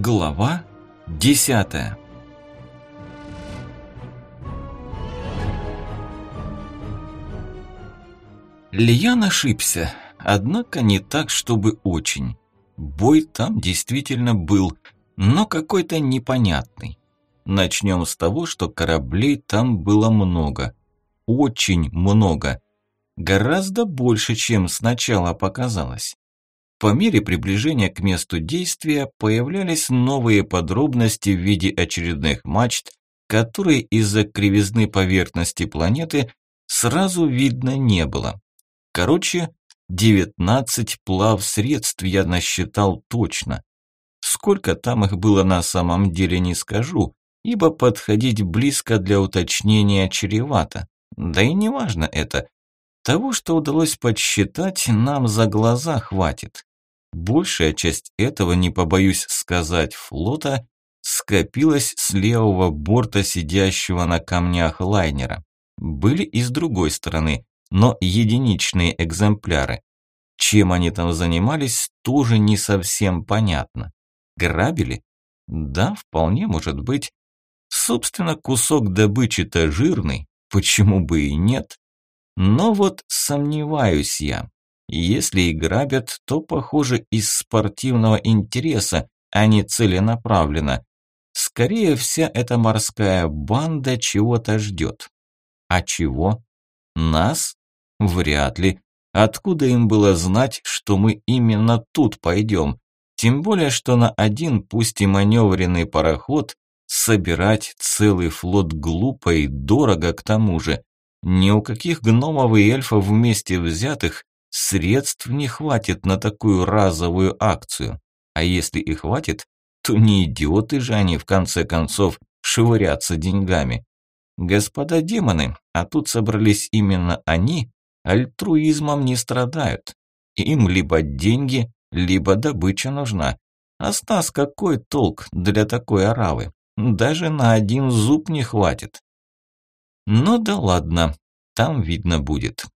Глава 10. Лиян ошибся, однако не так, чтобы очень. Бой там действительно был, но какой-то непонятный. Начнем с того, что кораблей там было много. Очень много. Гораздо больше, чем сначала показалось. По мере приближения к месту действия появлялись новые подробности в виде очередных мачт, которые из-за кривизны поверхности планеты сразу видно не было. Короче, 19 плавсредств я насчитал точно. Сколько там их было на самом деле не скажу, ибо подходить близко для уточнения чревато. Да и не важно это. Того, что удалось подсчитать, нам за глаза хватит. Большая часть этого, не побоюсь сказать, флота скопилась с левого борта сидящего на камнях лайнера. Были и с другой стороны, но единичные экземпляры. Чем они там занимались, тоже не совсем понятно. Грабили? Да, вполне может быть. Собственно, кусок добычи-то жирный, почему бы и нет? Но вот сомневаюсь я. Если и грабят, то, похоже, из спортивного интереса, а не целенаправленно. Скорее, вся эта морская банда чего-то ждет. А чего? Нас? Вряд ли. Откуда им было знать, что мы именно тут пойдем? Тем более, что на один, пусть и маневренный пароход, собирать целый флот глупо и дорого к тому же. Ни у каких гномов и эльфов вместе взятых средств не хватит на такую разовую акцию. А если и хватит, то не идиоты же они, в конце концов, швыряться деньгами. Господа демоны, а тут собрались именно они, альтруизмом не страдают. Им либо деньги, либо добыча нужна. А с нас какой толк для такой оравы? Даже на один зуб не хватит. Ну да ладно, там видно будет.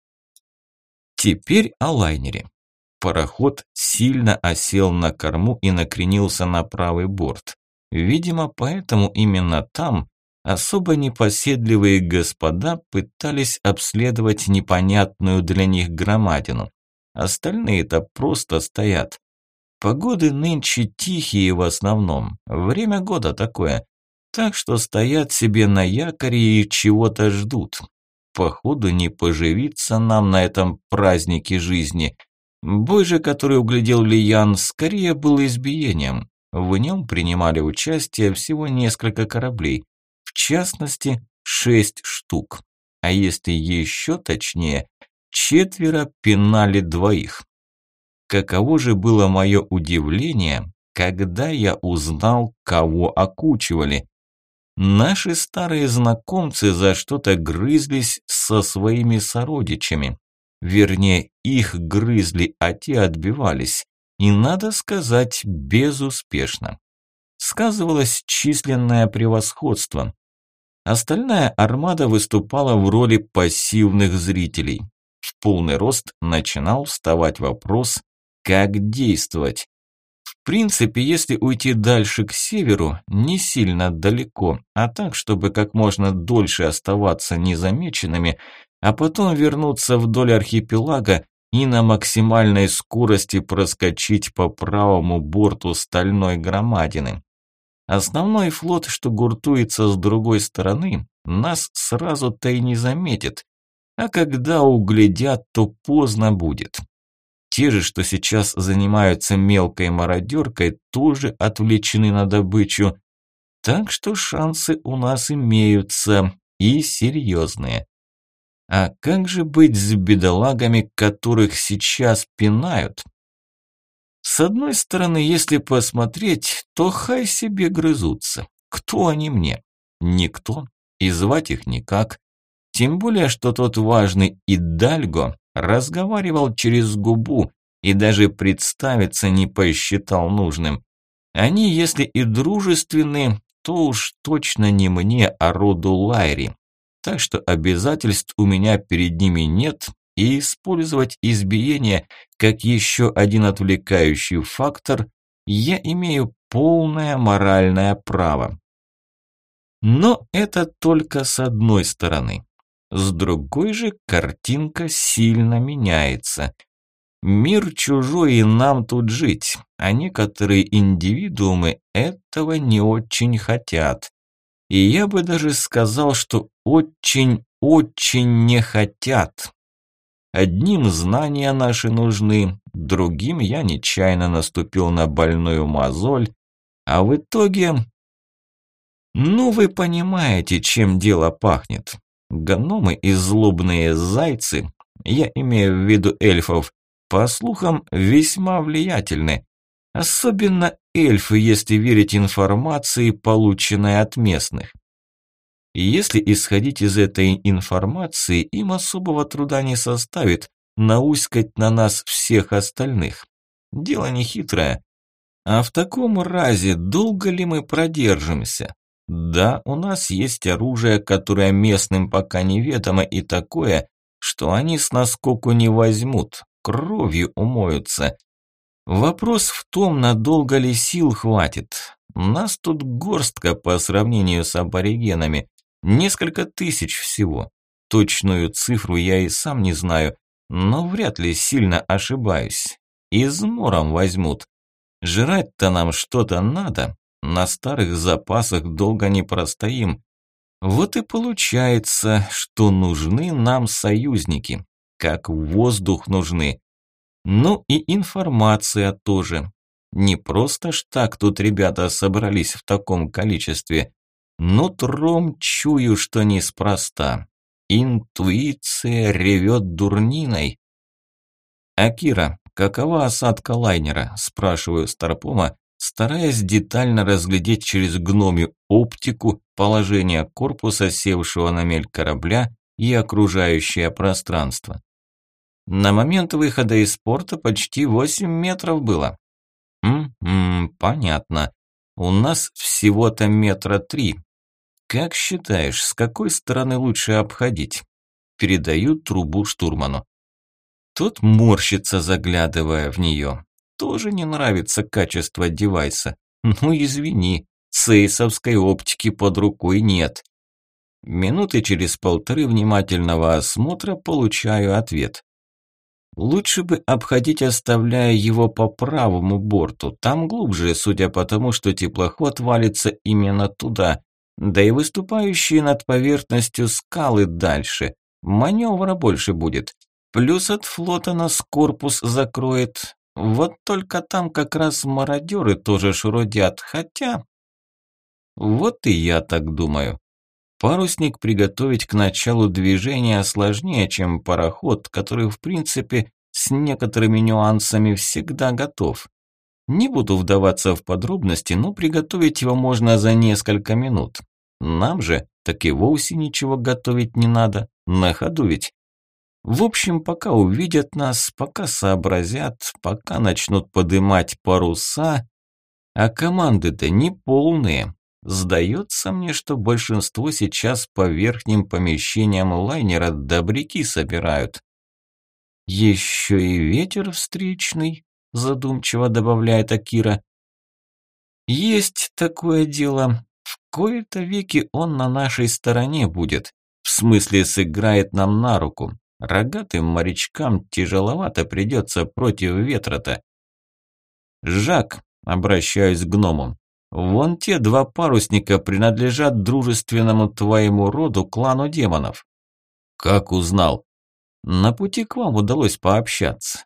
Теперь о лайнере. Пароход сильно осел на корму и накренился на правый борт. Видимо, поэтому именно там особо непоседливые господа пытались обследовать непонятную для них громадину. Остальные-то просто стоят. Погоды нынче тихие в основном, время года такое. Так что стоят себе на якоре и чего-то ждут. Походу не поживиться нам на этом празднике жизни. Бой же, который углядел Лиян, скорее был избиением. В нем принимали участие всего несколько кораблей. В частности, 6 штук. А если еще точнее, 4 пинали 2. Каково же было мое удивление, когда я узнал, кого окучивали. Наши старые знакомцы за что-то грызлись со своими сородичами. Вернее, их грызли, а те отбивались. И, надо сказать, безуспешно. Сказывалось численное превосходство. Остальная армада выступала в роли пассивных зрителей. В полный рост начинал вставать вопрос, как действовать. В принципе, если уйти дальше к северу, не сильно далеко, а так, чтобы как можно дольше оставаться незамеченными, а потом вернуться вдоль архипелага и на максимальной скорости проскочить по правому борту стальной громадины. Основной флот, что гуртуется с другой стороны, нас сразу-то и не заметит, а когда углядят, то поздно будет. Те же, что сейчас занимаются мелкой мародеркой, тоже отвлечены на добычу. Так что шансы у нас имеются, и серьезные. А как же быть с бедолагами, которых сейчас пинают? С одной стороны, если посмотреть, то хай себе грызутся. Кто они мне? Никто. И звать их никак. Тем более, что тот важный Идальго разговаривал через губу и даже представиться не посчитал нужным. Они, если и дружественны, то уж точно не мне, а роду Лайри. Так что обязательств у меня перед ними нет, и использовать избиение как еще один отвлекающий фактор я имею полное моральное право. Но это только с одной стороны. С другой же картинка сильно меняется. Мир чужой, и нам тут жить, а некоторые индивидуумы этого не очень хотят. И я бы даже сказал, что очень-очень не хотят. Одним знания наши нужны, другим я нечаянно наступил на больную мозоль, а в итоге... Ну, вы понимаете, чем дело пахнет. Гномы и злобные зайцы, я имею в виду эльфов, по слухам, весьма влиятельны. Особенно эльфы, если верить информации, полученной от местных. И если исходить из этой информации, им особого труда не составит науськать на нас всех остальных. Дело нехитрое. А в таком разе долго ли мы продержимся? Да, у нас есть оружие, которое местным пока неведомо, и такое, что они с наскоку не возьмут, кровью умоются. Вопрос в том, надолго ли сил хватит. Нас тут горстка по сравнению с аборигенами, несколько тысяч всего. Точную цифру я и сам не знаю, но вряд ли сильно ошибаюсь. Измором возьмут. Жрать-то нам что-то надо, на старых запасах долго не простоим. Вот и получается, что нужны нам союзники, как воздух нужны. Ну и информация тоже. Не просто ж так тут ребята собрались в таком количестве. Нутром чую, что неспроста. Интуиция ревет дурниной. «Акира, какова осадка лайнера?» – спрашиваю Старпома, стараясь детально разглядеть через гномью оптику положение корпуса, севшего на мель корабля, и окружающее пространство. На момент выхода из порта почти 8 метров было. Понятно. У нас всего-то 3 метра. Как считаешь, с какой стороны лучше обходить? Передаю трубу штурману. Тот морщится, заглядывая в нее. Тоже не нравится качество девайса. Ну извини, цейсовской оптики под рукой нет. Минуты через полторы внимательного осмотра получаю ответ. Лучше бы обходить, оставляя его по правому борту. Там глубже, судя по тому, что теплоход валится именно туда. Да и выступающие над поверхностью скалы дальше. Маневра больше будет. Плюс от флота нас корпус закроет. Вот только там как раз мародеры тоже шурудят. Хотя... Вот и я так думаю. Парусник приготовить к началу движения сложнее, чем пароход, который в принципе с некоторыми нюансами всегда готов. Не буду вдаваться в подробности, но приготовить его можно за несколько минут. Нам же так и вовсе ничего готовить не надо, на ходу ведь. В общем, пока увидят нас, пока сообразят, пока начнут подымать паруса, а команды-то не полные. Сдается мне, что большинство сейчас по верхним помещениям лайнера добряки собирают. Еще и ветер встречный, задумчиво добавляет Акира. Есть такое дело. В кои-то веки он на нашей стороне будет. В смысле, сыграет нам на руку. Рогатым морячкам тяжеловато придется против ветра-то. Жак, обращаюсь к гному. Вон те 2 парусника принадлежат дружественному твоему роду клану демонов. Как узнал? На пути к вам удалось пообщаться.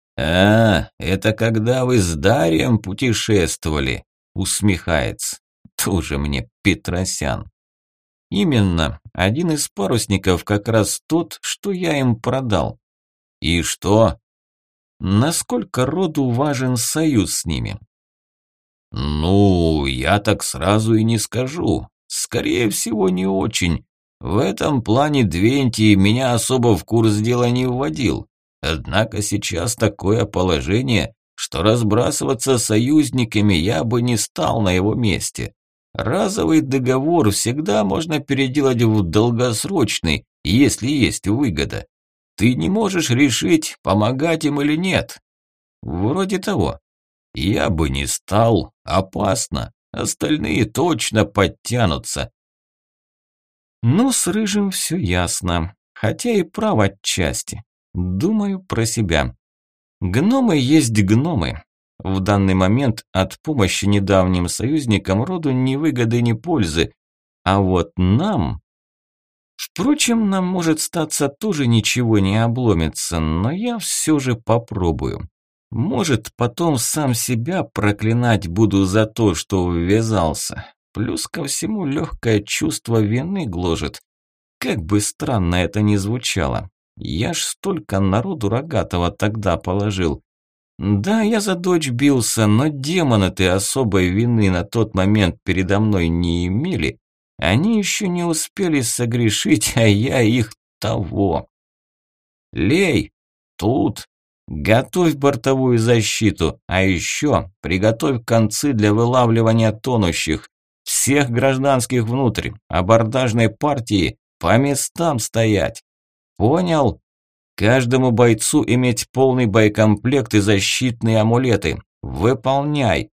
Это когда вы с Дарием путешествовали, усмехается. Тоже мне Петросян. Именно, один из парусников как раз тот, что я им продал. И что? Насколько роду важен союз с ними? Ну, я так сразу и не скажу. Скорее всего, не очень. В этом плане Двентий меня особо в курс дела не вводил. Однако сейчас такое положение, что разбрасываться союзниками я бы не стал на его месте. Разовый договор всегда можно переделать в долгосрочный, если есть выгода. Ты не можешь решить, помогать им или нет. Вроде того. Я бы не стал, Опасно. Остальные точно подтянутся. Ну, с Рыжим все ясно. Хотя и прав отчасти. Думаю про себя. Гномы есть гномы. В данный момент от помощи недавним союзникам роду ни выгоды, ни пользы. А вот нам... Впрочем, нам может статься тоже ничего не обломится, но я все же попробую. Может, потом сам себя проклинать буду за то, что ввязался. Плюс ко всему легкое чувство вины гложет. Как бы странно это ни звучало. Я ж столько народу рогатого тогда положил. Да, я за дочь бился, но демоны-то особой вины на тот момент передо мной не имели. Они еще не успели согрешить, а я их того. Лей, тут. Готовь бортовую защиту, а еще приготовь концы для вылавливания тонущих. Всех гражданских внутрь, абордажной партии, по местам стоять. Понял? Каждому бойцу иметь полный боекомплект и защитные амулеты. Выполняй.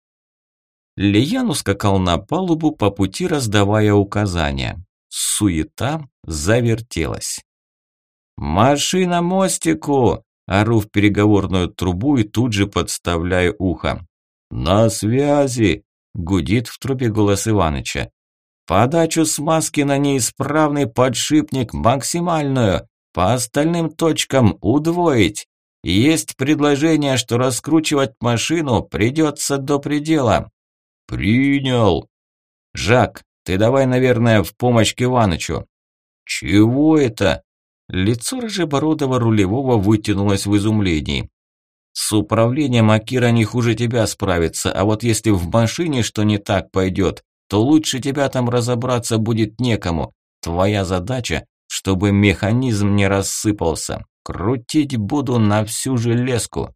Лиян ускакал на палубу, по пути раздавая указания. Суета завертелась. «Машина мостику!» – ору в переговорную трубу и тут же подставляю ухо. «На связи!» – гудит в трубе голос Иваныча. «Подачу смазки на неисправный подшипник максимальную, по остальным точкам удвоить. Есть предложение, что раскручивать машину придется до предела». «Принял!» «Жак, ты давай, наверное, в помощь к Иванычу». «Чего это?» Лицо рыжебородого рулевого вытянулось в изумлении. «С управлением Акира не хуже тебя справится, а вот если в машине что не так пойдет, то лучше тебя там разобраться будет некому. Твоя задача, чтобы механизм не рассыпался. Крутить буду на всю железку».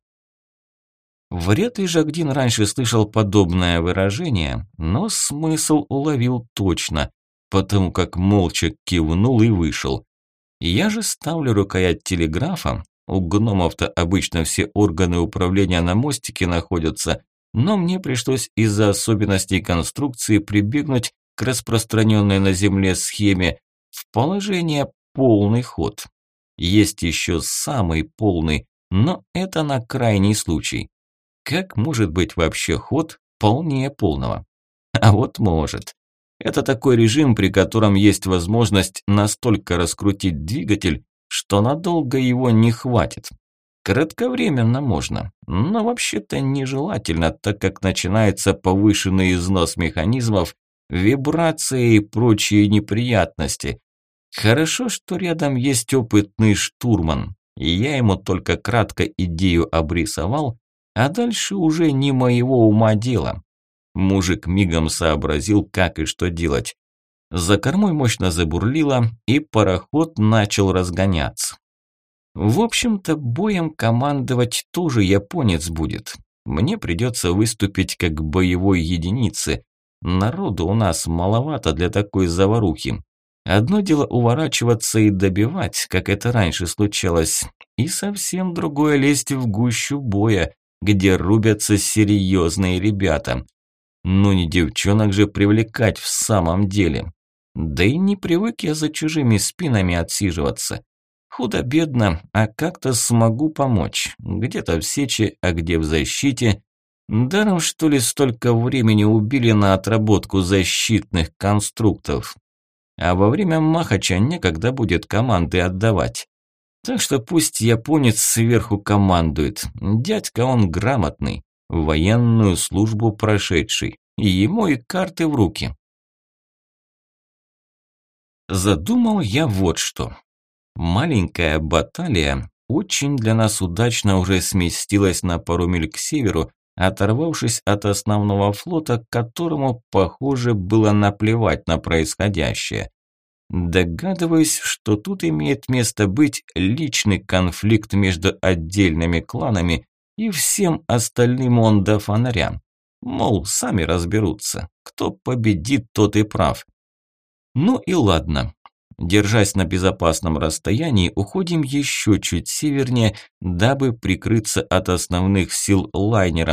Вряд ли Жагдин раньше слышал подобное выражение, но смысл уловил точно, потому как молча кивнул и вышел. Я же ставлю рукоять телеграфа, у гномов-то обычно все органы управления на мостике находятся, но мне пришлось из-за особенностей конструкции прибегнуть к распространенной на Земле схеме в положение полный ход. Есть еще самый полный, но это на крайний случай. Как может быть вообще ход полнее полного? А вот может. Это такой режим, при котором есть возможность настолько раскрутить двигатель, что надолго его не хватит. Кратковременно можно, но вообще-то нежелательно, так как начинается повышенный износ механизмов, вибрации и прочие неприятности. Хорошо, что рядом есть опытный штурман, и я ему только кратко идею обрисовал, а дальше уже не моего ума дело. Мужик мигом сообразил, как и что делать. За кормой мощно забурлило, и пароход начал разгоняться. В общем-то, боем командовать тоже японец будет. Мне придется выступить как боевой единице. Народу у нас маловато для такой заварухи. Одно дело уворачиваться и добивать, как это раньше случалось, и совсем другое лезть в гущу боя, где рубятся серьезные ребята. Ну не девчонок же привлекать в самом деле. Да и не привык я за чужими спинами отсиживаться. Худо-бедно, а как-то смогу помочь. Где-то в сече, а где в защите. Даром, что ли, столько времени убили на отработку защитных конструктов. А во время махача некогда будет команды отдавать. Так что пусть японец сверху командует. Дядька он грамотный, военную службу прошедший. И ему и карты в руки. Задумал я вот что. Маленькая баталия очень для нас удачно уже сместилась на пару миль к северу, оторвавшись от основного флота, которому, похоже, было наплевать на происходящее. Догадываюсь, что тут имеет место быть личный конфликт между отдельными кланами и всем остальным он до фонаря. Мол, сами разберутся. Кто победит, тот и прав. Ну и ладно. Держась на безопасном расстоянии, уходим еще чуть севернее, дабы прикрыться от основных сил лайнером.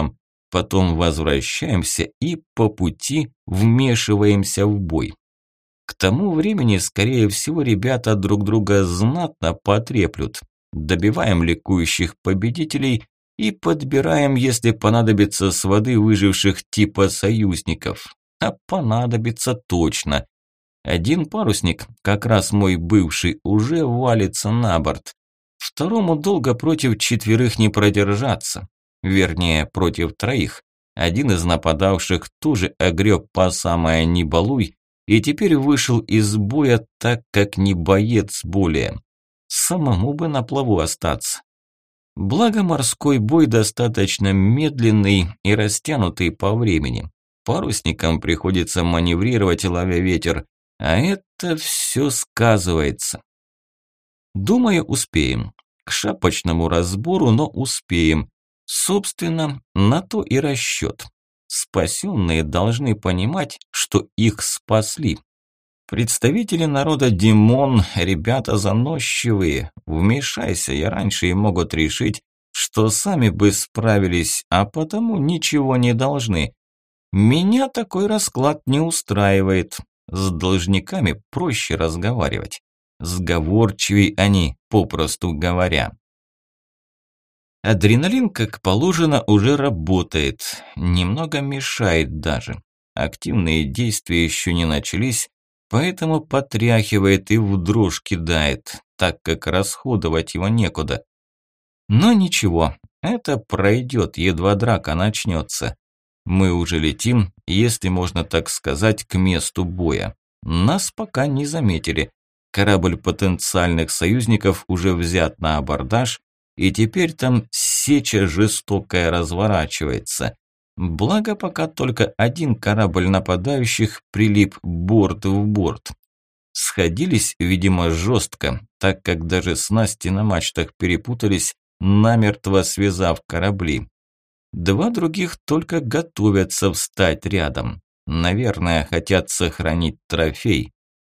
потом возвращаемся и по пути вмешиваемся в бой. К тому времени, скорее всего, ребята друг друга знатно потреплют. Добиваем ликующих победителей и подбираем, если понадобится, с воды выживших типа союзников. А понадобится точно. Один парусник, как раз мой бывший, уже валится на борт. Второму долго против четверых не продержаться. Вернее, против троих. Один из нападавших тоже огреб по самое не балуй и теперь вышел из боя, так как не боец более. Самому бы на плаву остаться. Благо морской бой достаточно медленный и растянутый по времени. Парусникам приходится маневрировать, ловя ветер, а это все сказывается. Думаю, успеем. К шапочному разбору, но успеем. Собственно, на то и расчет. Спасенные должны понимать, что их спасли. Представители народа Димон, ребята заносчивые. Вмешайся я раньше и могут решить, что сами бы справились, а потому ничего не должны. Меня такой расклад не устраивает. С должниками проще разговаривать. Сговорчивей они, попросту говоря. Адреналин, как положено, уже работает. Немного мешает даже. Активные действия еще не начались, поэтому потряхивает и в дрожь кидает, так как расходовать его некуда. Но ничего, это пройдет, едва драка начнется. Мы уже летим, если можно так сказать, к месту боя. Нас пока не заметили. Корабль потенциальных союзников уже взят на абордаж, и теперь там сеча жестокая разворачивается. Благо пока только один корабль нападающих прилип борт в борт. Сходились, видимо, жестко, так как даже снасти на мачтах перепутались, намертво связав корабли. Два других только готовятся встать рядом. Наверное, хотят сохранить трофей.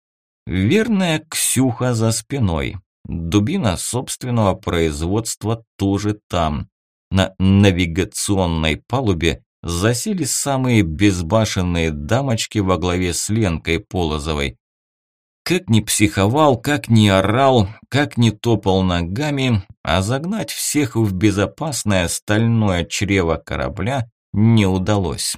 Верная Ксюха за спиной. Дубина собственного производства тоже там. На навигационной палубе засели самые безбашенные дамочки во главе с Ленкой Полозовой. Как ни психовал, как ни орал, как ни топал ногами, а загнать всех в безопасное стальное чрево корабля не удалось.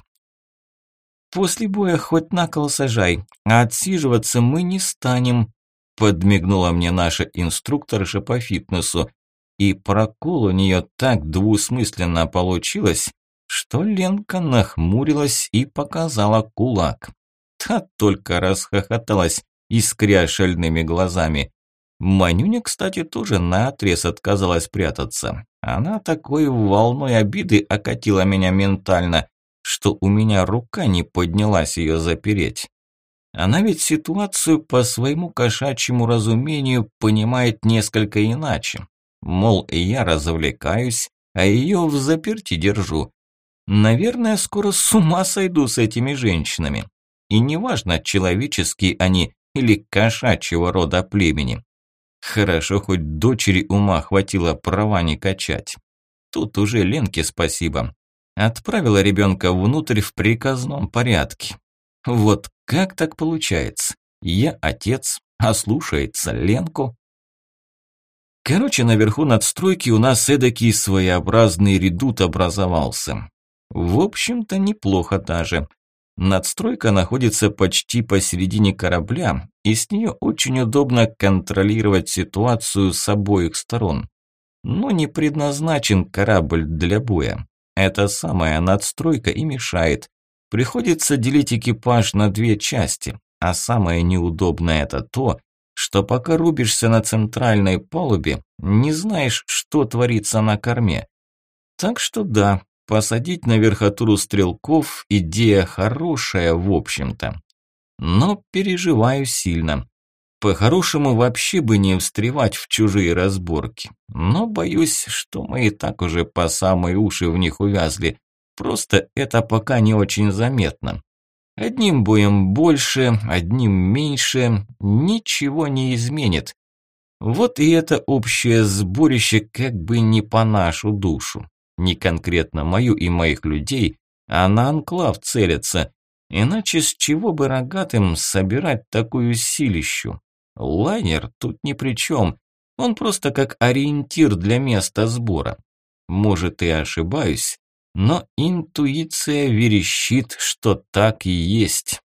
«После боя хоть на кол сажай, а отсиживаться мы не станем», подмигнула мне наша инструкторша по фитнесу. И прокол у нее так двусмысленно получилось, что Ленка нахмурилась и показала кулак. Та только расхохоталась, искря шальными глазами. Манюня, кстати, тоже наотрез отказалась прятаться. Она такой волной обиды окатила меня ментально, что у меня рука не поднялась ее запереть. Она ведь ситуацию по своему кошачьему разумению понимает несколько иначе. Мол, я развлекаюсь, а ее в заперти держу. Наверное, скоро с ума сойду с этими женщинами. И неважно, человеческие они или кошачьего рода племени. Хорошо, хоть дочери ума хватило права не качать. Тут уже Ленке спасибо. Отправила ребенка внутрь в приказном порядке. Вот как так получается? Я отец, а слушается Ленку. Короче, наверху надстройки у нас эдакий своеобразный редут образовался. В общем-то, неплохо даже. Надстройка находится почти посередине корабля, и с нее очень удобно контролировать ситуацию с обоих сторон. Но не предназначен корабль для боя. Эта самая надстройка и мешает. Приходится делить экипаж на две части, а самое неудобное это то, что пока рубишься на центральной палубе, не знаешь, что творится на корме. Так что да, посадить на верхотуру стрелков – идея хорошая в общем-то. Но переживаю сильно. По-хорошему вообще бы не встревать в чужие разборки. Но боюсь, что мы и так уже по самые уши в них увязли. Просто это пока не очень заметно. Одним боем больше, одним меньше, ничего не изменит. Вот и это общее сборище как бы не по нашу душу. Не конкретно мою и моих людей, а на анклав целятся. Иначе с чего бы рогатым собирать такую силищу? Лайнер тут ни при чем. Он просто как ориентир для места сбора. Может, и ошибаюсь, но интуиция верещит, что так и есть.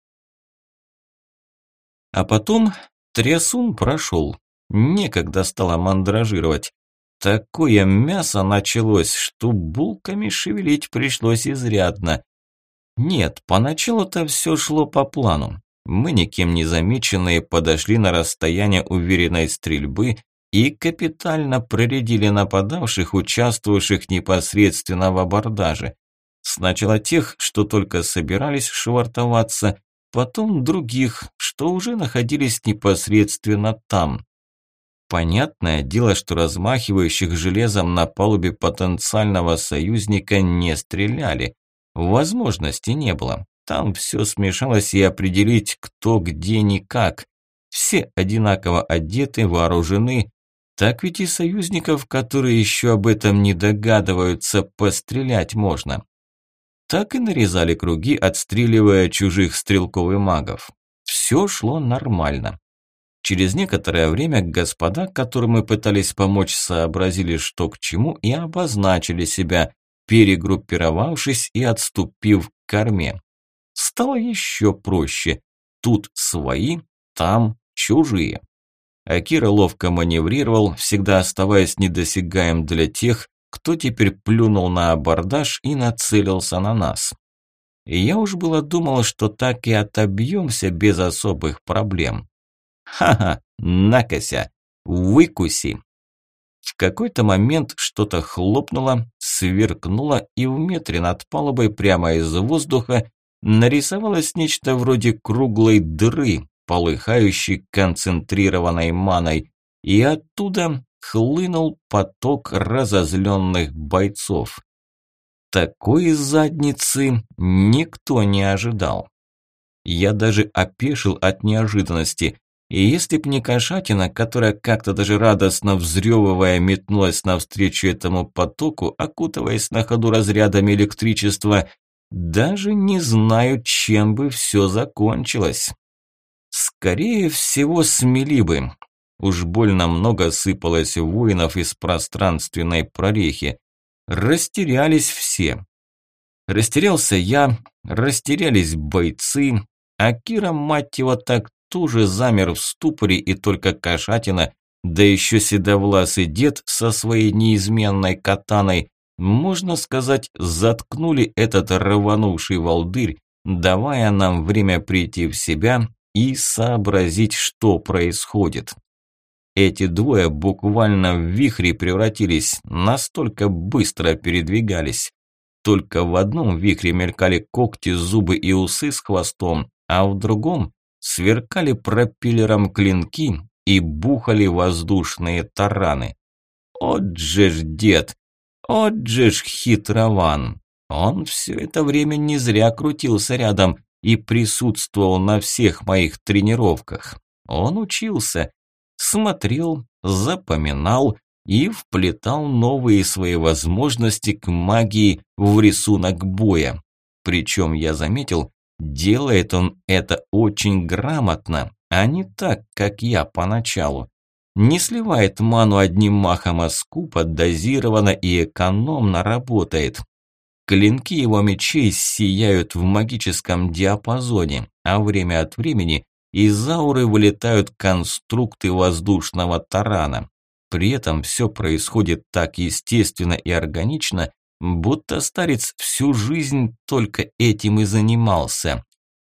А потом трясун прошел. Некогда стало мандражировать. Такое мясо началось, что булками шевелить пришлось изрядно. Нет, поначалу-то все шло по плану. Мы, никем не замеченные, подошли на расстояние уверенной стрельбы и капитально проредили нападавших, участвовавших непосредственно в абордаже. Сначала тех, что только собирались швартоваться, потом других, что уже находились непосредственно там. Понятное дело, что размахивающих железом на палубе потенциального союзника не стреляли. Возможности не было. Там все смешалось, и определить, кто где никак. Все одинаково одеты, вооружены. Так ведь и союзников, которые еще об этом не догадываются, пострелять можно. Так и нарезали круги, отстреливая чужих стрелков и магов. Все шло нормально. Через некоторое время господа, которым мы пытались помочь, сообразили, что к чему, и обозначили себя, перегруппировавшись и отступив к корме. Стало еще проще. Тут свои, там чужие. Акира ловко маневрировал, всегда оставаясь недосягаем для тех, кто теперь плюнул на абордаж и нацелился на нас. И я уж было думал, что так и отобьемся без особых проблем. Ха-ха, накося, выкуси. В какой-то момент что-то хлопнуло, сверкнуло, и в метре над палубой прямо из воздуха нарисовалось нечто вроде круглой дыры, полыхающей концентрированной маной, и оттуда хлынул поток разозленных бойцов. Такой задницы никто не ожидал. Я даже опешил от неожиданности. И если б не кошатина, которая как-то даже радостно взрёвывая метнулась навстречу этому потоку, окутываясь на ходу разрядами электричества, даже не знаю, чем бы все закончилось. Скорее всего, смели бы. Уж больно много сыпалось воинов из пространственной прорехи. Растерялись все. Растерялся я, растерялись бойцы, а Кира, мать его, так тоже замер в ступоре, и только кошатина, да еще седовласый дед со своей неизменной катаной, можно сказать, заткнули этот рванувший волдырь, давая нам время прийти в себя и сообразить, что происходит. Эти двое буквально в вихри превратились, настолько быстро передвигались. Только в одном вихре мелькали когти, зубы и усы с хвостом, а в другом сверкали пропеллером клинки и бухали воздушные тараны. От же ж дед, от же ж хитрован. Он все это время не зря крутился рядом и присутствовал на всех моих тренировках. Он учился, смотрел, запоминал и вплетал новые свои возможности к магии в рисунок боя. Причем я заметил, делает он это очень грамотно, а не так, как я поначалу. Не сливает ману одним махом, а скупо, дозированно и экономно работает. Клинки его мечей сияют в магическом диапазоне, а время от времени из ауры вылетают конструкты воздушного тарана. При этом все происходит так естественно и органично, будто старец всю жизнь только этим и занимался.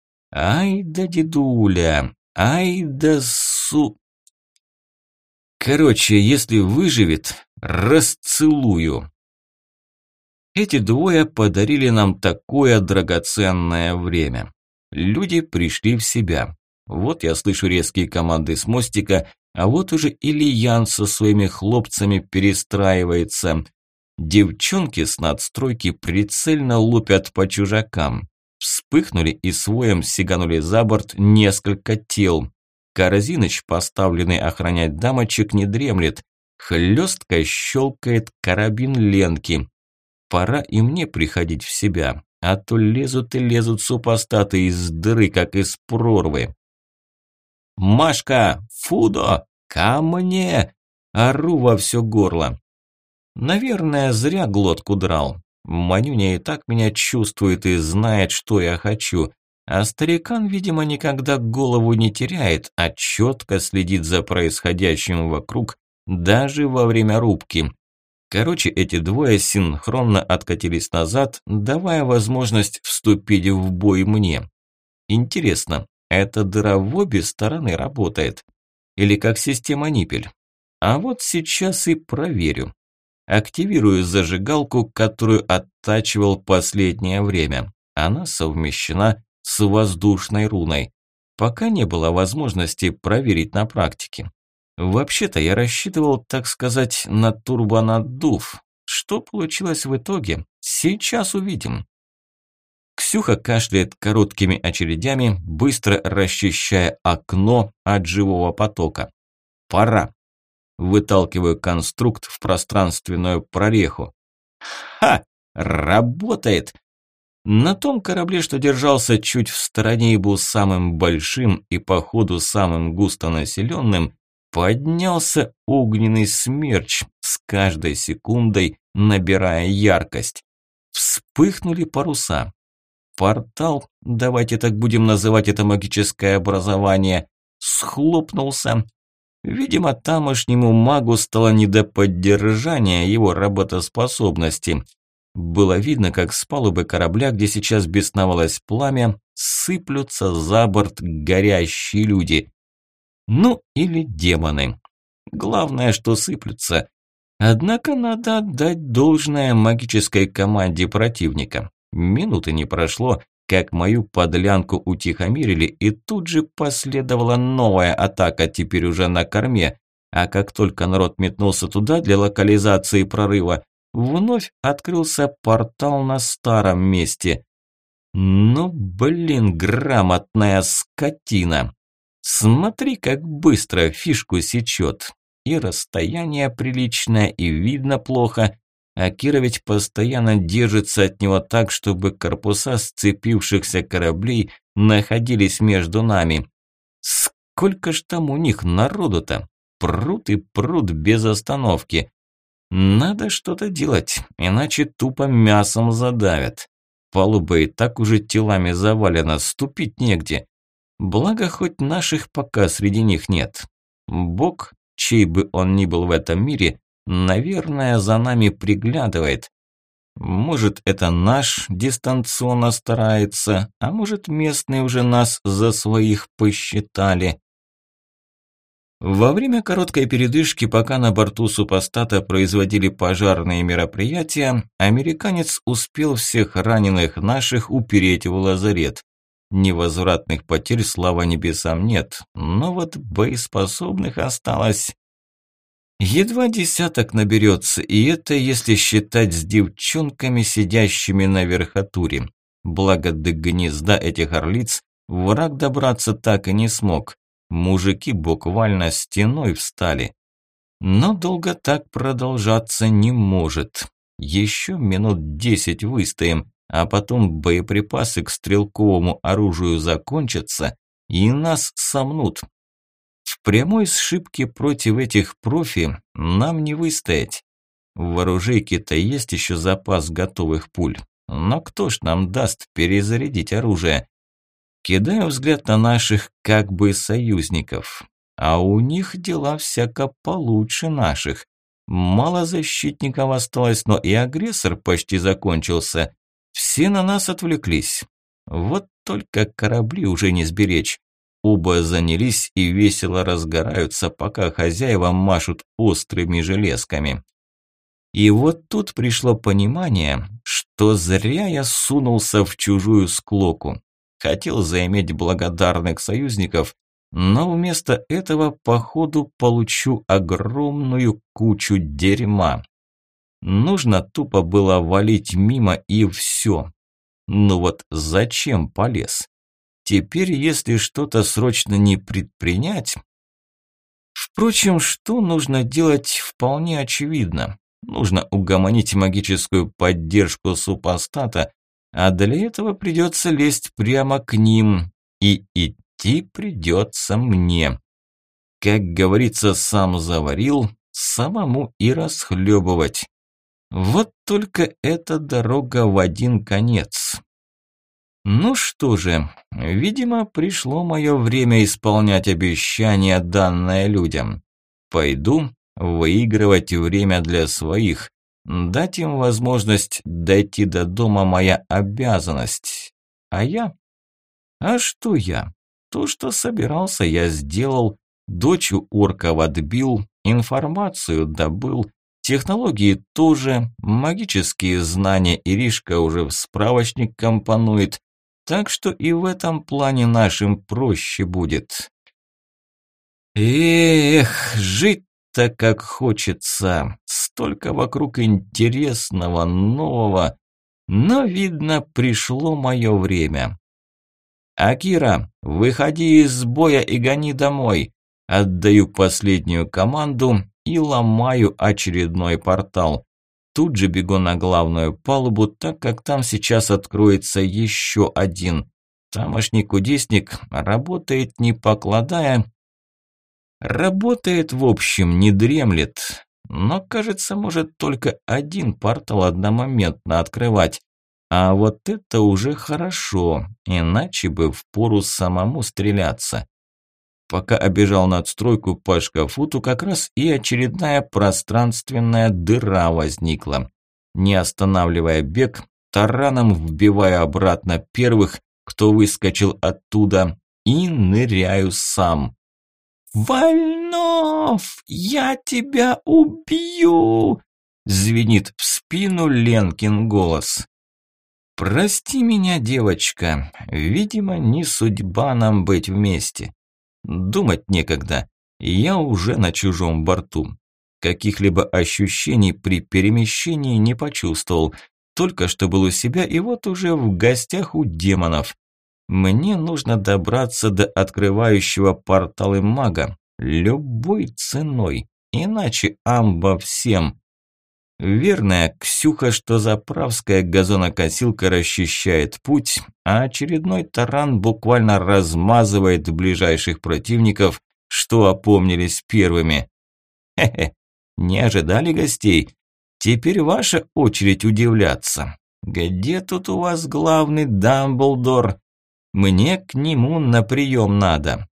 Ай да дедуля, ай да Короче, если выживет, расцелую. Эти двое подарили нам такое драгоценное время. Люди пришли в себя. Вот я слышу резкие команды с мостика, а вот уже Ильян со своими хлопцами перестраивается. Девчонки с надстройки прицельно лупят по чужакам. Вспыхнули и своем сиганули за борт несколько тел. Корзиныч, поставленный охранять дамочек, не дремлет. Хлестко щелкает карабин Ленки. Пора и мне приходить в себя, а то лезут и лезут супостаты из дыры, как из прорвы. «Машка! Фудо! Ко мне!» Ору во все горло. Наверное, зря глотку драл. Манюня и так меня чувствует и знает, что я хочу. А старикан, видимо, никогда голову не теряет, а четко следит за происходящим вокруг, даже во время рубки. Короче, эти двое синхронно откатились назад, давая возможность вступить в бой мне. Интересно, эта дыра в обе стороны работает? Или как система ниппель? А вот сейчас и проверю. Активирую зажигалку, которую оттачивал последнее время. Она совмещена с воздушной руной. Пока не было возможности проверить на практике. Вообще-то я рассчитывал, так сказать, на турбонаддув. Что получилось в итоге? Сейчас увидим. Ксюха кашляет короткими очередями, быстро расчищая окно от живого потока. Пора. Выталкиваю конструкт в пространственную прореху. Ха! Работает! На том корабле, что держался чуть в стороне и был самым большим и походу самым густонаселенным, поднялся огненный смерч, с каждой секундой набирая яркость. Вспыхнули паруса. Портал, давайте так будем называть это магическое образование, схлопнулся. Видимо, тамошнему магу стало не до поддержания его работоспособности. Было видно, как с палубы корабля, где сейчас бесновалось пламя, сыплются за борт горящие люди. Ну, или демоны. Главное, что сыплются. Однако надо отдать должное магической команде противника. Минуты не прошло, как мою подлянку утихомирили, и тут же последовала новая атака, теперь уже на корме. А как только народ метнулся туда для локализации прорыва, вновь открылся портал на старом месте. Ну, блин, грамотная скотина. Смотри, как быстро фишку сечет. И расстояние приличное, и видно плохо. А Кира ведь постоянно держится от него так, чтобы корпуса сцепившихся кораблей находились между нами. Сколько ж там у них народу-то? Прут и прут без остановки. Надо что-то делать, иначе тупо мясом задавят. Палуба и так уже телами завалена, ступить негде. Благо, хоть наших пока среди них нет. Бог, чей бы он ни был в этом мире, наверное, за нами приглядывает. Может, это наш дистанционно старается, а может, местные уже нас за своих посчитали. Во время короткой передышки, пока на борту супостата производили пожарные мероприятия, американец успел всех раненых наших упереть в лазарет. Невозвратных потерь, слава небесам, нет, но вот боеспособных осталось едва десяток наберется, и это если считать с девчонками, сидящими на верхотуре. Благо до гнезда этих орлиц враг добраться так и не смог. Мужики буквально стеной встали. Но долго так продолжаться не может. Еще минут 10 выстоим, а потом боеприпасы к стрелковому оружию закончатся, и нас сомнут. В прямой сшибке против этих профи нам не выстоять. В оружейке-то есть еще запас готовых пуль, но кто ж нам даст перезарядить оружие? Кидаю взгляд на наших как бы союзников, а у них дела всяко получше наших. Мало защитников осталось, но и агрессор почти закончился. Все на нас отвлеклись. Вот только корабли уже не сберечь. Оба занялись и весело разгораются, пока хозяева машут острыми железками. И вот тут пришло понимание, что зря я сунулся в чужую склоку. Хотел заиметь благодарных союзников, но вместо этого, походу, получу огромную кучу дерьма. Нужно тупо было валить мимо и все. Ну вот зачем полез? Теперь, если что-то срочно не предпринять... Впрочем, что нужно делать, вполне очевидно. Нужно угомонить магическую поддержку супостата, а для этого придется лезть прямо к ним, и идти придется мне. Как говорится, сам заварил, самому и расхлебывать. Вот только эта дорога в один конец. Ну что же, видимо, пришло мое время исполнять обещание, данное людям. Пойду выигрывать время для своих. Дать им возможность дойти до дома – моя обязанность. А я? А что я? То, что собирался, я сделал. Дочь у орков отбил, информацию добыл, технологии тоже, магические знания Иришка уже в справочник компонует, так что и в этом плане нашим проще будет. Эх, жить-то как хочется, столько вокруг интересного, нового, но, видно, пришло мое время. «Акира, выходи из боя и гони домой!» Отдаю последнюю команду и ломаю очередной портал. Тут же бегу на главную палубу, так как там сейчас откроется еще один. Тамошний кудесник работает не покладая. Работает, в общем, не дремлет. Но, кажется, может только один портал одномоментно открывать. А вот это уже хорошо, иначе бы впору самому стреляться. Пока обежал надстройку по шкафу, то как раз и очередная пространственная дыра возникла. Не останавливая бег, тараном вбиваю обратно первых, кто выскочил оттуда, и ныряю сам. «Вольнов, я тебя убью!» – звенит в спину Ленкин голос. «Прости меня, девочка, видимо, не судьба нам быть вместе. Думать некогда, я уже на чужом борту. Каких-либо ощущений при перемещении не почувствовал, только что был у себя и вот уже в гостях у демонов. Мне нужно добраться до открывающего порталы мага, любой ценой, иначе амба всем». Верная Ксюха, что заправская газонокосилка расчищает путь, а очередной таран буквально размазывает ближайших противников, что опомнились первыми. Хе-хе, не ожидали гостей? Теперь ваша очередь удивляться. Где тут у вас главный Дамблдор? Мне к нему на прием надо.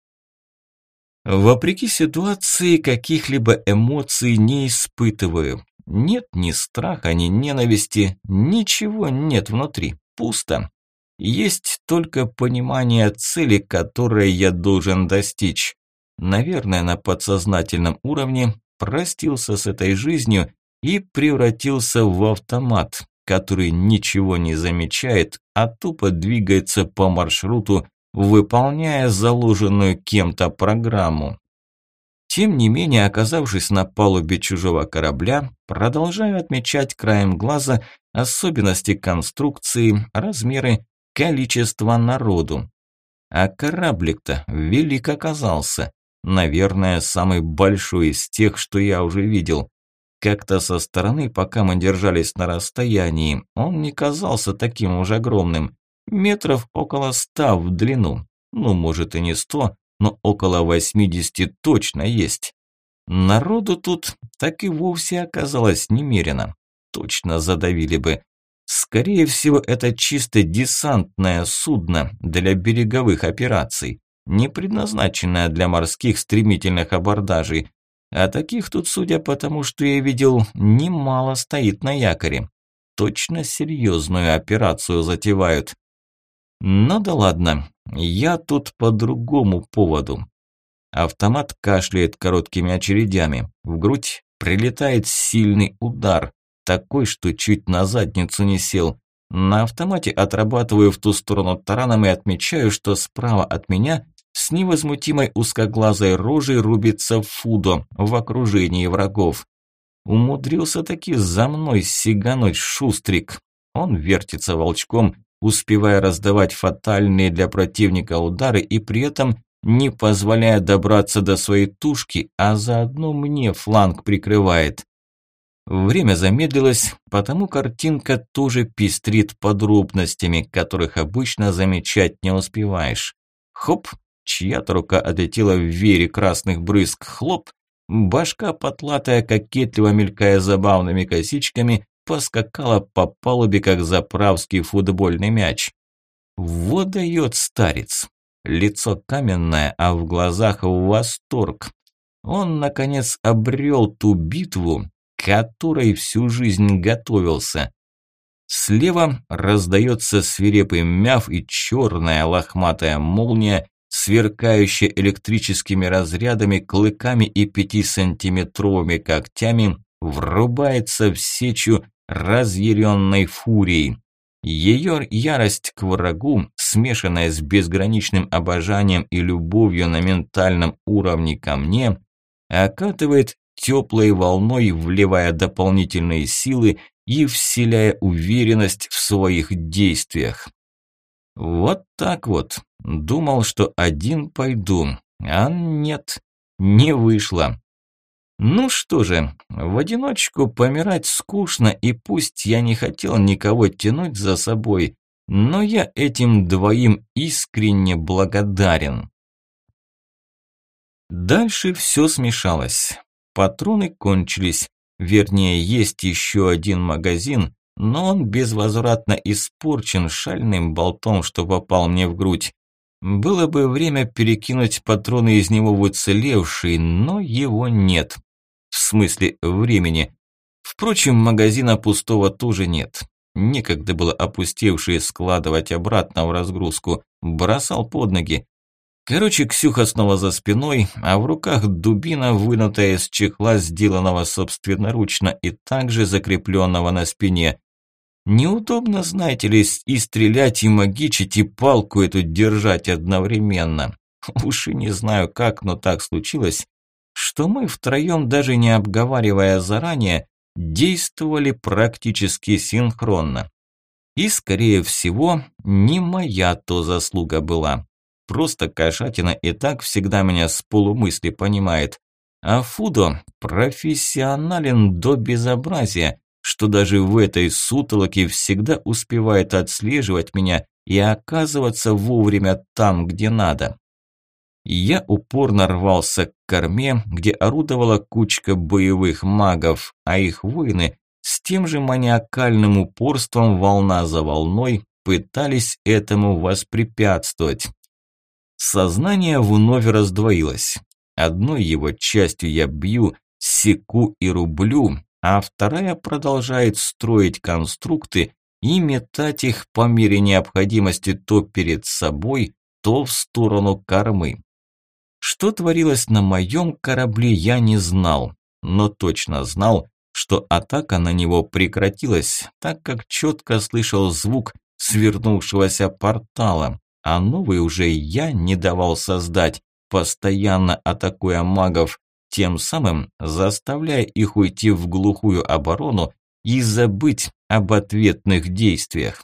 Вопреки ситуации, каких-либо эмоций не испытываю. Нет ни страха, ни ненависти, ничего нет внутри, пусто. Есть только понимание цели, которой я должен достичь. Наверное, на подсознательном уровне простился с этой жизнью и превратился в автомат, который ничего не замечает, а тупо двигается по маршруту, выполняя заложенную кем-то программу. Тем не менее, оказавшись на палубе чужого корабля, продолжаю отмечать краем глаза особенности конструкции, размеры, количество народу. А кораблик-то велик оказался. Наверное, самый большой из тех, что я уже видел. Как-то со стороны, пока мы держались на расстоянии, он не казался таким уж огромным. Метров около 100 в длину. Ну, может и не 100, но около 80 точно есть. Народу тут так и вовсе оказалось немерено. Точно задавили бы. Скорее всего, это чисто десантное судно для береговых операций, не предназначенное для морских стремительных абордажей. А таких тут, судя по тому, что я видел, немало стоит на якоре. Точно серьезную операцию затевают. Ну да ладно, я тут по другому поводу. Автомат кашляет короткими очередями. В грудь прилетает сильный удар, такой, что чуть на задницу не сел. На автомате отрабатываю в ту сторону тараном и отмечаю, что справа от меня с невозмутимой узкоглазой рожей рубится Фудо в окружении врагов. Умудрился таки за мной сигануть шустрик. Он вертится волчком, успевая раздавать фатальные для противника удары и при этом не позволяя добраться до своей тушки, а заодно мне фланг прикрывает. Время замедлилось, потому картинка тоже пестрит подробностями, которых обычно замечать не успеваешь. Хоп, чья-то рука отлетела в веере красных брызг, хлоп, башка потлатая, кокетливо мелькая забавными косичками, поскакала по палубе, как заправский футбольный мяч. Вот дает старец. Лицо каменное, а в глазах восторг. Он, наконец, обрел ту битву, к которой всю жизнь готовился. Слева раздается свирепый мяв, и черная лохматая молния, сверкающая электрическими разрядами, клыками и 5-сантиметровыми когтями, врубается в сечу разъяренной фурией. Ее ярость к врагу, смешанная с безграничным обожанием и любовью на ментальном уровне ко мне, окатывает теплой волной, вливая дополнительные силы и вселяя уверенность в своих действиях. Вот так вот. Думал, что один пойду, а нет, не вышло. Ну что же, в одиночку помирать скучно, и пусть я не хотел никого тянуть за собой, но я этим двоим искренне благодарен. Дальше все смешалось. Патроны кончились, вернее, есть еще один магазин, но он безвозвратно испорчен шальным болтом, что попал мне в грудь. Было бы время перекинуть патроны из него в уцелевший, но его нет. В смысле времени. Впрочем, магазина пустого тоже нет. Некогда было опустевшие складывать обратно в разгрузку. Бросал под ноги. Короче, Ксюха снова за спиной, а в руках дубина, вынутая из чехла, сделанного собственноручно и также закрепленного на спине. Неудобно, знаете ли, и стрелять, и магичить, и палку эту держать одновременно. Уж и не знаю как, но так случилось, что мы втроем, даже не обговаривая заранее, действовали практически синхронно. И, скорее всего, не моя то заслуга была. Просто кошатина и так всегда меня с полумысли понимает. А Фудо профессионален до безобразия, что даже в этой сутолоке всегда успевает отслеживать меня и оказываться вовремя там, где надо. Я упорно рвался к корме, где орудовала кучка боевых магов, а их воины с тем же маниакальным упорством волна за волной пытались этому воспрепятствовать. Сознание вновь раздвоилось. Одной его частью я бью, секу и рублю, а вторая продолжает строить конструкты и метать их по мере необходимости то перед собой, то в сторону кормы. Что творилось на моем корабле, я не знал, но точно знал, что атака на него прекратилась, так как четко слышал звук свернувшегося портала, а новый уже я не давал создать, постоянно атакуя магов, тем самым заставляя их уйти в глухую оборону и забыть об ответных действиях.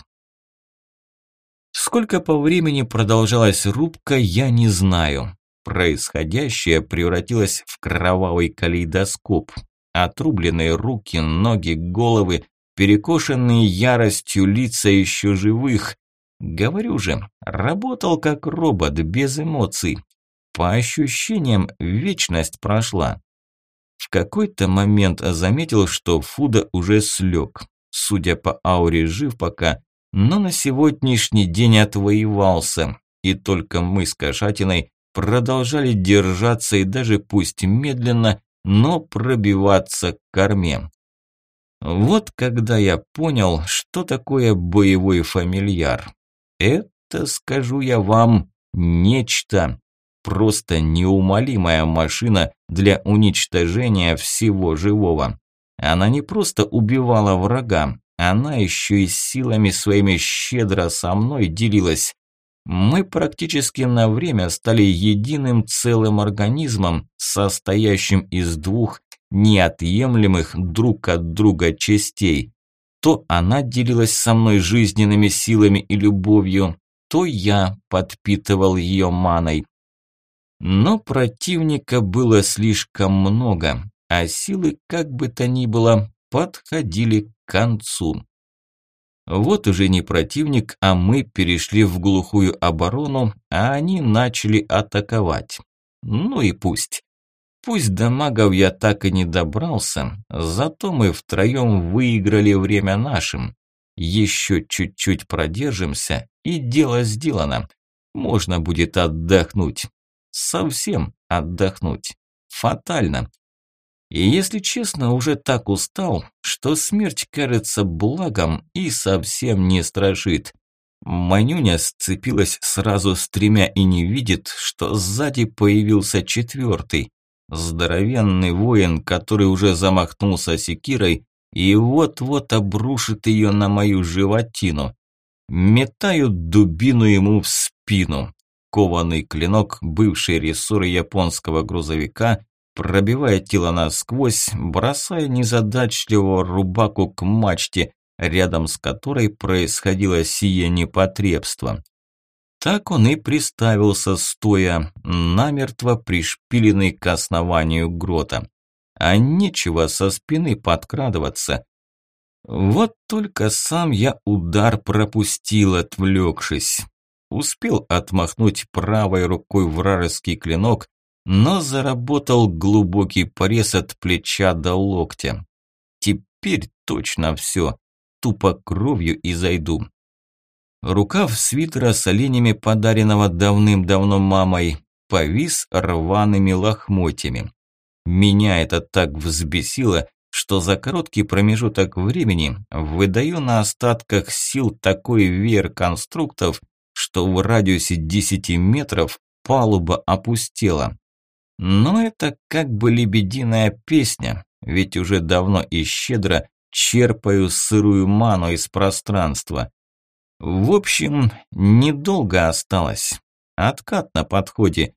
Сколько по времени продолжалась рубка, я не знаю. Происходящее превратилось в кровавый калейдоскоп. Отрубленные руки, ноги, головы, перекошенные яростью лица еще живых. Говорю же, работал как робот, без эмоций. По ощущениям, вечность прошла. В какой-то момент заметил, что Фудо уже слег. Судя по ауре, жив пока, но на сегодняшний день отвоевался. И только мы с кошатиной продолжали держаться и даже пусть медленно, но пробиваться к корме. Вот когда я понял, что такое боевой фамильяр. Это, скажу я вам, нечто. Просто неумолимая машина для уничтожения всего живого. Она не просто убивала врага, она еще и силами своими щедро со мной делилась. Мы практически на время стали единым целым организмом, состоящим из двух неотъемлемых друг от друга частей. То она делилась со мной жизненными силами и любовью, то я подпитывал ее маной. Но противника было слишком много, а силы, как бы то ни было, подходили к концу. Вот уже не противник, а мы перешли в глухую оборону, а они начали атаковать. Ну и пусть. Пусть до магов я так и не добрался, зато мы втроем выиграли время нашим. Еще чуть-чуть продержимся, и дело сделано. Можно будет отдохнуть. Совсем отдохнуть. Фатально. И если честно, уже так устал, что смерть кажется благом и совсем не страшит. Манюня сцепилась сразу с тремя и не видит, что сзади появился четвертый. Здоровенный воин, который уже замахнулся секирой и вот-вот обрушит ее на мою животину. Метаю дубину ему в спину. Кованый клинок, бывший рессор японского грузовика, пробивая тело насквозь, бросая незадачливого рубаку к мачте, рядом с которой происходило сие непотребство. Так он и приставился стоя, намертво пришпиленный к основанию грота. А нечего со спины подкрадываться. Вот только сам я удар пропустил, отвлекшись. Успел отмахнуть правой рукой вражеский клинок, но заработал глубокий порез от плеча до локтя. Теперь точно все, тупо кровью и зайду. Рукав свитера с оленями, подаренного давным-давно мамой, повис рваными лохмотьями. Меня это так взбесило, что за короткий промежуток времени выдаю на остатках сил такой веер конструктов, что в радиусе 10 метров палуба опустела. Но это как бы лебединая песня, ведь уже давно и щедро черпаю сырую ману из пространства. В общем, недолго осталось. Откат на подходе.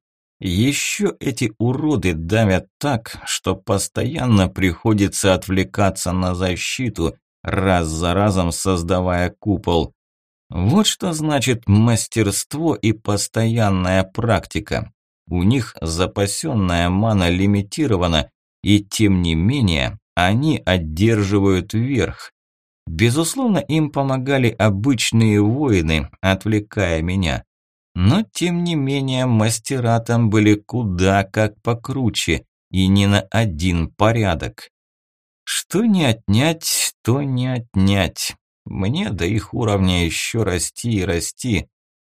Еще эти уроды давят так, что постоянно приходится отвлекаться на защиту, раз за разом создавая купол. Вот что значит мастерство и постоянная практика. У них запасенная мана лимитирована, и тем не менее они одерживают верх. Безусловно, им помогали обычные воины, отвлекая меня. Но тем не менее мастера там были куда как покруче и не на один порядок. Что не отнять, то не отнять. Мне до их уровня еще расти и расти.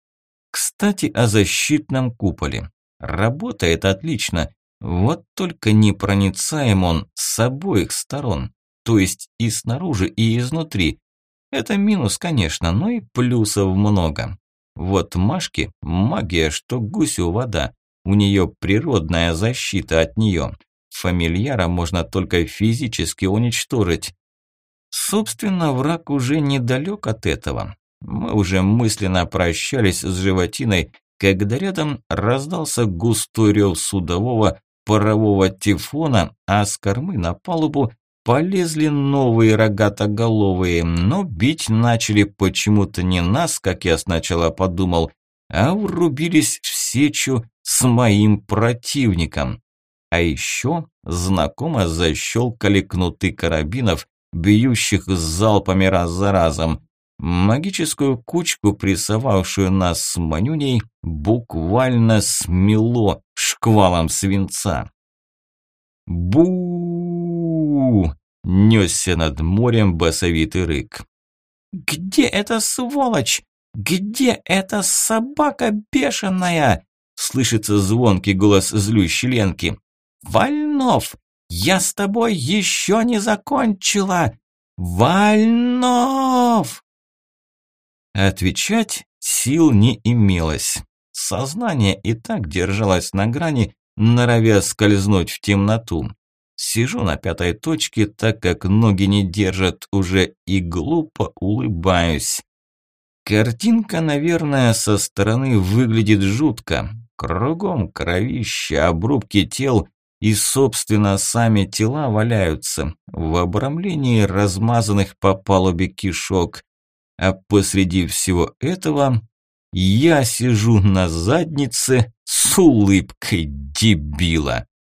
Кстати, о защитном куполе. Работает отлично, вот только непроницаем он с обоих сторон. То есть и снаружи, и изнутри. Это минус, конечно, но и плюсов много. Вот Машке магия, что гусю вода. У нее природная защита от нее. Фамильяра можно только физически уничтожить. Собственно, враг уже недалек от этого. Мы уже мысленно прощались с животиной, когда рядом раздался густой рев судового парового тифона, а с кормы на палубу полезли новые рогатоголовые, но бить начали почему-то не нас, как я сначала подумал, а врубились в сечу с моим противником. А еще знакомо защелкали кнуты карабинов, бьющих залпами раз за разом. Магическую кучку, прессовавшую нас с Манюней, буквально смело шквалом свинца. Бу! Несся над морем басовитый рык. «Где эта сволочь? Где эта собака бешеная?» Слышится звонкий голос злющей Ленки. «Вольнов, я с тобой еще не закончила! Вольнов!» Отвечать сил не имелось. Сознание и так держалось на грани, норовя скользнуть в темноту. Сижу на пятой точке, так как ноги не держат уже, и глупо улыбаюсь. Картинка, наверное, со стороны выглядит жутко. Кругом кровище, обрубки тел и, собственно, сами тела валяются в обрамлении размазанных по палубе кишок. А посреди всего этого я сижу на заднице с улыбкой дебила.